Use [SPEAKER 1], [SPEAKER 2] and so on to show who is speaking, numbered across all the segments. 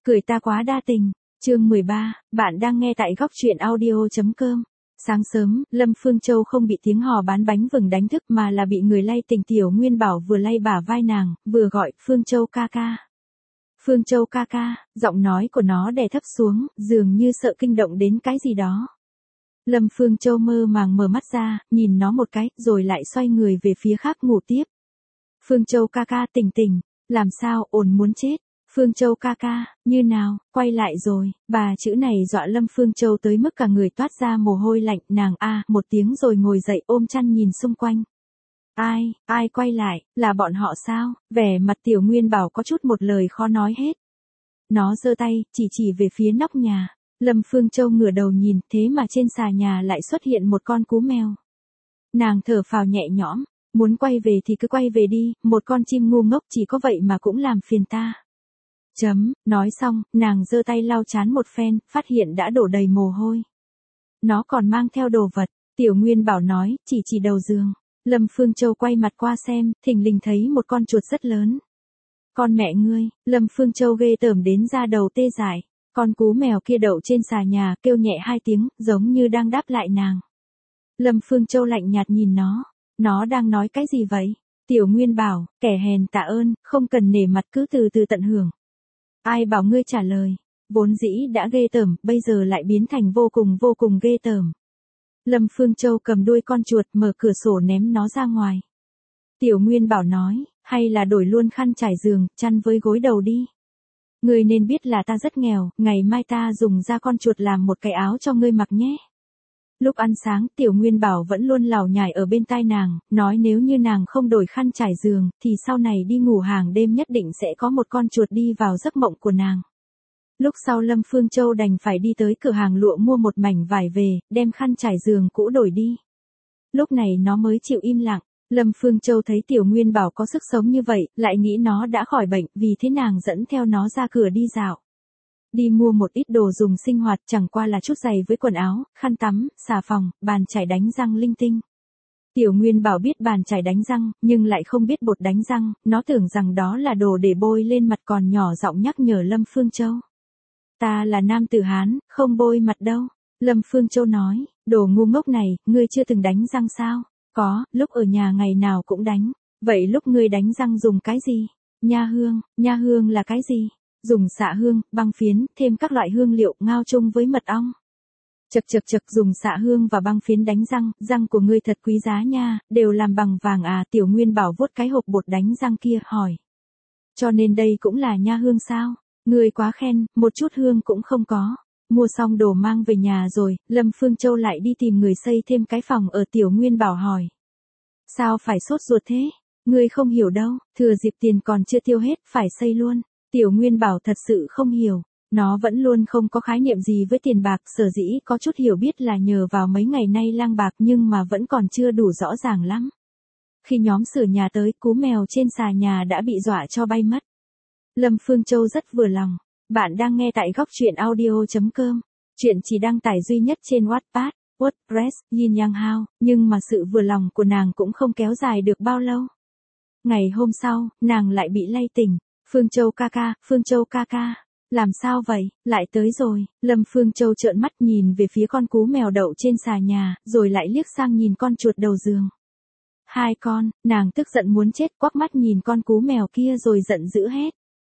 [SPEAKER 1] Cười ta quá đa tình. Chương 13, bạn đang nghe tại góc truyện audio.com. Sáng sớm, Lâm Phương Châu không bị tiếng hò bán bánh vừng đánh thức mà là bị người lay tỉnh. Tiểu Nguyên Bảo vừa lay bả vai nàng, vừa gọi Phương Châu ca ca. Phương Châu ca ca, giọng nói của nó đè thấp xuống, dường như sợ kinh động đến cái gì đó. Lâm Phương Châu mơ màng mở mắt ra, nhìn nó một cái, rồi lại xoay người về phía khác ngủ tiếp. Phương Châu ca ca tỉnh tỉnh, làm sao, ổn muốn chết. Phương Châu ca ca, như nào, quay lại rồi, bà chữ này dọa Lâm Phương Châu tới mức cả người toát ra mồ hôi lạnh, nàng một tiếng rồi ngồi dậy ôm chăn nhìn xung quanh. Ai quay lại, là bọn họ sao? Vẻ mặt Tiểu Nguyên Bảo có chút một lời khó nói hết. Nó giơ tay, chỉ về phía nóc nhà. Lâm Phương Châu ngửa đầu nhìn, thế mà trên xà nhà lại xuất hiện một con cú mèo. Nàng thở phào nhẹ nhõm, muốn quay về thì cứ quay về đi, một con chim ngu ngốc chỉ có vậy mà cũng làm phiền ta. Nói xong, nàng giơ tay lau chán một phen, phát hiện đã đổ đầy mồ hôi. Nó còn mang theo đồ vật, Tiểu Nguyên Bảo nói, chỉ đầu giường. Lâm Phương Châu quay mặt qua xem, thình lình thấy một con chuột rất lớn. Con mẹ ngươi, Lâm Phương Châu ghê tởm đến da đầu tê dại. Con cú mèo kia đậu trên xà nhà, kêu nhẹ 2 tiếng, giống như đang đáp lại nàng. Lâm Phương Châu lạnh nhạt nhìn nó đang nói cái gì vậy? Tiểu Nguyên Bảo, kẻ hèn tạ ơn, không cần nể mặt cứ từ từ tận hưởng. Ai bảo ngươi trả lời, vốn dĩ đã ghê tởm, bây giờ lại biến thành vô cùng ghê tởm. Lâm Phương Châu cầm đuôi con chuột mở cửa sổ ném nó ra ngoài. Tiểu Nguyên Bảo nói, hay là đổi luôn khăn trải giường, chăn với gối đầu đi. Ngươi nên biết là ta rất nghèo, ngày mai ta dùng da con chuột làm một cái áo cho ngươi mặc nhé. Lúc ăn sáng, Tiểu Nguyên Bảo vẫn luôn lảo nhải ở bên tai nàng, nói nếu như nàng không đổi khăn trải giường, thì sau này đi ngủ hàng đêm nhất định sẽ có một con chuột đi vào giấc mộng của nàng. Lúc sau Lâm Phương Châu đành phải đi tới cửa hàng lụa mua một mảnh vải về, đem khăn trải giường cũ đổi đi. Lúc này nó mới chịu im lặng. Lâm Phương Châu thấy Tiểu Nguyên Bảo có sức sống như vậy, lại nghĩ nó đã khỏi bệnh, vì thế nàng dẫn theo nó ra cửa đi dạo. Đi mua một ít đồ dùng sinh hoạt, chẳng qua là chút giày với quần áo, khăn tắm, xà phòng, bàn chải đánh răng linh tinh. Tiểu Nguyên Bảo biết bàn chải đánh răng, nhưng lại không biết bột đánh răng, nó tưởng rằng đó là đồ để bôi lên mặt, còn nhỏ giọng nhắc nhở Lâm Phương Châu. Ta là nam tử Hán, không bôi mặt đâu. Lâm Phương Châu nói, đồ ngu ngốc này, ngươi chưa từng đánh răng sao? Có, lúc ở nhà ngày nào cũng đánh. Vậy lúc ngươi đánh răng dùng cái gì? Nha hương là cái gì? Dùng xạ hương, băng phiến, thêm các loại hương liệu, ngao chung với mật ong. Chật, dùng xạ hương và băng phiến đánh răng, răng của ngươi thật quý giá nha, đều làm bằng vàng à? Tiểu Nguyên Bảo vuốt cái hộp bột đánh răng kia, hỏi. Cho nên đây cũng là nha hương sao? Ngươi quá khen, một chút hương cũng không có. Mua xong đồ mang về nhà rồi, Lâm Phương Châu lại đi tìm người xây thêm cái phòng ở. Tiểu Nguyên Bảo hỏi. Sao phải sốt ruột thế? Ngươi không hiểu đâu, thừa dịp tiền còn chưa tiêu hết, phải xây luôn. Tiểu Nguyên Bảo thật sự không hiểu. Nó vẫn luôn không có khái niệm gì với tiền bạc, sở dĩ có chút hiểu biết là nhờ vào mấy ngày nay lang bạc, nhưng mà vẫn còn chưa đủ rõ ràng lắm. Khi nhóm sửa nhà tới, cú mèo trên xà nhà đã bị dọa cho bay mất. Lâm Phương Châu rất vừa lòng. Bạn đang nghe tại góc truyện audio.com. Chuyện chỉ đăng tải duy nhất trên Wattpad, WordPress, Yin Yang Hao, nhưng mà sự vừa lòng của nàng cũng không kéo dài được bao lâu. Ngày hôm sau, nàng lại bị lay tỉnh. Phương Châu ca ca, làm sao vậy, lại tới rồi. Lâm Phương Châu trợn mắt nhìn về phía con cú mèo đậu trên xà nhà, rồi lại liếc sang nhìn con chuột đầu giường. Hai con, nàng tức giận muốn chết, quắc mắt nhìn con cú mèo kia rồi giận dữ hét.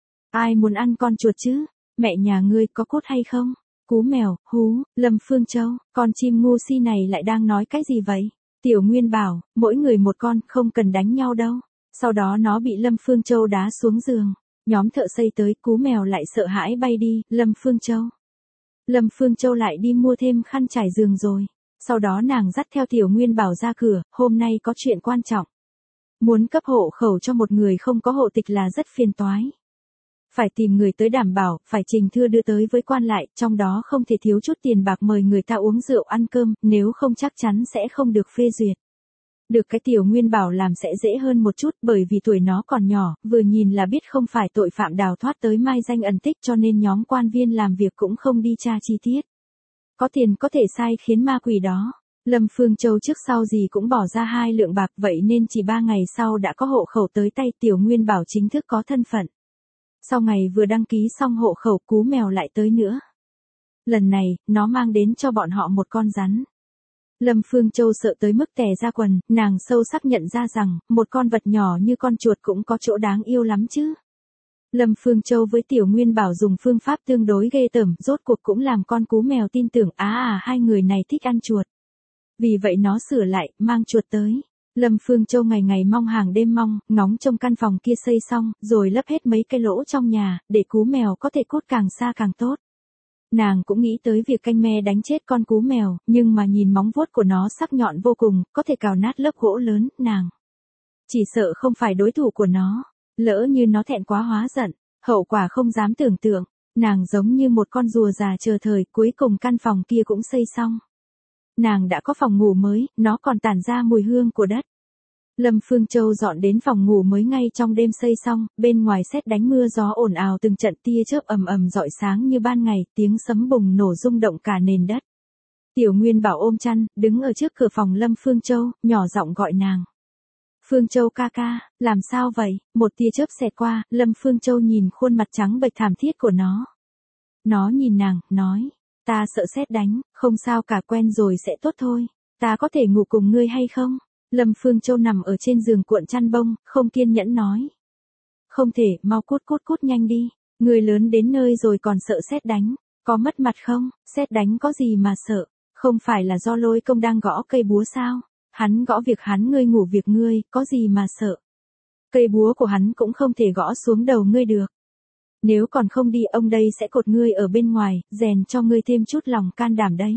[SPEAKER 1] Ai muốn ăn con chuột chứ? Mẹ nhà ngươi có cốt hay không? Cú mèo, hú, Lâm Phương Châu, con chim ngu si này lại đang nói cái gì vậy? Tiểu Nguyên Bảo, mỗi người một con, không cần đánh nhau đâu. Sau đó nó bị Lâm Phương Châu đá xuống giường. Nhóm thợ xây tới, cú mèo lại sợ hãi bay đi. Lâm Phương Châu lại đi mua thêm khăn trải giường rồi. Sau đó nàng dắt theo Tiểu Nguyên Bảo ra cửa, hôm nay có chuyện quan trọng. Muốn cấp hộ khẩu cho một người không có hộ tịch là rất phiền toái. Phải tìm người tới đảm bảo, phải trình thư đưa tới với quan lại, trong đó không thể thiếu chút tiền bạc mời người ta uống rượu ăn cơm, nếu không chắc chắn sẽ không được phê duyệt. Được cái Tiểu Nguyên Bảo làm sẽ dễ hơn một chút, bởi vì tuổi nó còn nhỏ, vừa nhìn là biết không phải tội phạm đào thoát tới mai danh ẩn tích, cho nên nhóm quan viên làm việc cũng không đi tra chi tiết. Có tiền có thể sai khiến ma quỷ đó. Lâm Phương Châu trước sau gì cũng bỏ ra 2 lượng bạc, vậy nên chỉ 3 ngày sau đã có hộ khẩu tới tay. Tiểu Nguyên Bảo chính thức có thân phận. Sau ngày vừa đăng ký xong hộ khẩu, cú mèo lại tới nữa. Lần này, nó mang đến cho bọn họ một con rắn. Lâm Phương Châu sợ tới mức tè ra quần, nàng sâu sắc nhận ra rằng, một con vật nhỏ như con chuột cũng có chỗ đáng yêu lắm chứ. Lâm Phương Châu với Tiểu Nguyên Bảo dùng phương pháp tương đối ghê tởm, rốt cuộc cũng làm con cú mèo tin tưởng hai người này thích ăn chuột. Vì vậy nó sửa lại, mang chuột tới. Lâm Phương Châu ngày ngày mong hàng đêm mong, ngóng trông căn phòng kia xây xong, rồi lấp hết mấy cái lỗ trong nhà, để cú mèo có thể cút càng xa càng tốt. Nàng cũng nghĩ tới việc canh me đánh chết con cú mèo, nhưng mà nhìn móng vuốt của nó sắc nhọn vô cùng, có thể cào nát lớp gỗ lớn, nàng chỉ sợ không phải đối thủ của nó. Lỡ như nó thẹn quá hóa giận, hậu quả không dám tưởng tượng. Nàng giống như một con rùa già chờ thời, cuối cùng căn phòng kia cũng xây xong. Nàng đã có phòng ngủ mới, nó còn tản ra mùi hương của đất. Lâm Phương Châu dọn đến phòng ngủ mới ngay trong đêm xây xong, bên ngoài sét đánh mưa gió ồn ào, từng trận tia chớp ầm ầm rọi sáng như ban ngày, tiếng sấm bùng nổ rung động cả nền đất. Tiểu Nguyên Bảo ôm chăn, đứng ở trước cửa phòng Lâm Phương Châu, nhỏ giọng gọi nàng. Phương Châu ca ca, làm sao vậy? Một tia chớp xẹt qua, Lâm Phương Châu nhìn khuôn mặt trắng bệch thảm thiết của nó. Nó nhìn nàng, nói, ta sợ sét đánh, không sao cả, quen rồi sẽ tốt thôi. Ta có thể ngủ cùng ngươi hay không? Lâm Phương Châu nằm ở trên giường cuộn chăn bông, không kiên nhẫn nói. Không thể, mau cút nhanh đi. Ngươi lớn đến nơi rồi còn sợ sét đánh, có mất mặt không? Sét đánh có gì mà sợ? Không phải là do Lôi Công đang gõ cây búa sao? Hắn gõ việc hắn, ngươi ngủ việc ngươi, có gì mà sợ? Cây búa của hắn cũng không thể gõ xuống đầu ngươi được. Nếu còn không đi, ông đây sẽ cột ngươi ở bên ngoài, rèn cho ngươi thêm chút lòng can đảm đấy.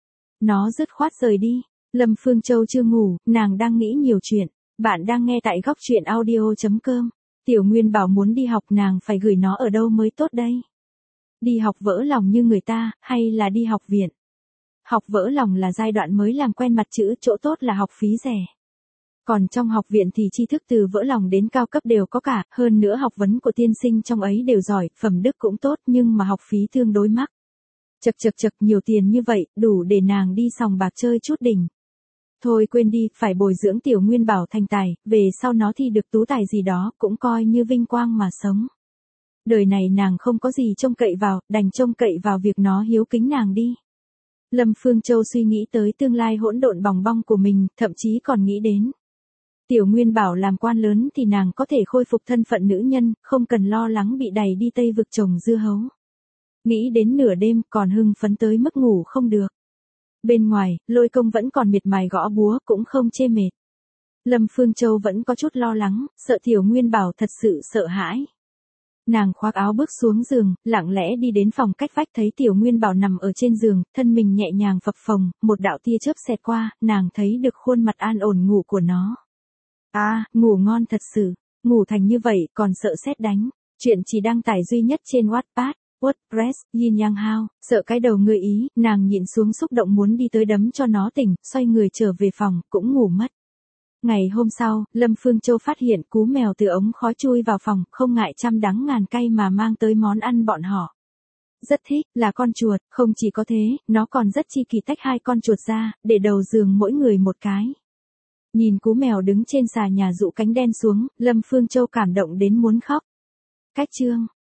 [SPEAKER 1] Nó dứt khoát rời đi. Lâm Phương Châu chưa ngủ, nàng đang nghĩ nhiều chuyện. Bạn đang nghe tại góc truyện audio.com. Tiểu Nguyên Bảo muốn đi học, nàng phải gửi nó ở đâu mới tốt đây? Đi học vỡ lòng như người ta, hay là đi học viện? Học vỡ lòng là giai đoạn mới làm quen mặt chữ, chỗ tốt là học phí rẻ. Còn trong học viện thì tri thức từ vỡ lòng đến cao cấp đều có cả, hơn nữa học vấn của tiên sinh trong ấy đều giỏi, phẩm đức cũng tốt, nhưng mà học phí tương đối mắc. Chật, nhiều tiền như vậy, đủ để nàng đi sòng bạc chơi chút đỉnh. Thôi quên đi, phải bồi dưỡng Tiểu Nguyên Bảo thành tài, về sau nó thi được tú tài gì đó, cũng coi như vinh quang mà sống. Đời này nàng không có gì trông cậy vào, đành trông cậy vào việc nó hiếu kính nàng đi. Lâm Phương Châu suy nghĩ tới tương lai hỗn độn bòng bong của mình, thậm chí còn nghĩ đến. Tiểu Nguyên Bảo làm quan lớn thì nàng có thể khôi phục thân phận nữ nhân, không cần lo lắng bị đày đi Tây vực trồng dưa hấu. Nghĩ đến nửa đêm, còn hưng phấn tới mức ngủ không được. Bên ngoài, Lôi Công vẫn còn miệt mài gõ búa, cũng không chê mệt. Lâm Phương Châu vẫn có chút lo lắng, sợ Tiểu Nguyên Bảo thật sự sợ hãi. Nàng khoác áo bước xuống giường, lặng lẽ đi đến phòng cách vách, thấy Tiểu Nguyên Bảo nằm ở trên giường, thân mình nhẹ nhàng phập phồng, một đạo tia chớp xẹt qua, nàng thấy được khuôn mặt an ổn ngủ của nó. Ngủ ngon thật sự, ngủ thành như vậy, còn sợ sét đánh. Chuyện chỉ đăng tải duy nhất trên Wattpad, WordPress, Yin Yang Hao, sợ cái đầu người ý, nàng nhịn xuống xúc động muốn đi tới đấm cho nó tỉnh, xoay người trở về phòng, cũng ngủ mất. Ngày hôm sau, Lâm Phương Châu phát hiện cú mèo từ ống khói chui vào phòng, không ngại trăm đắng ngàn cay mà mang tới món ăn bọn họ. Rất thích, là con chuột, không chỉ có thế, nó còn rất chi kỳ tách hai con chuột ra, để đầu giường mỗi người một cái. Nhìn cú mèo đứng trên xà nhà dụ cánh đen xuống, Lâm Phương Châu cảm động đến muốn khóc. Cách chương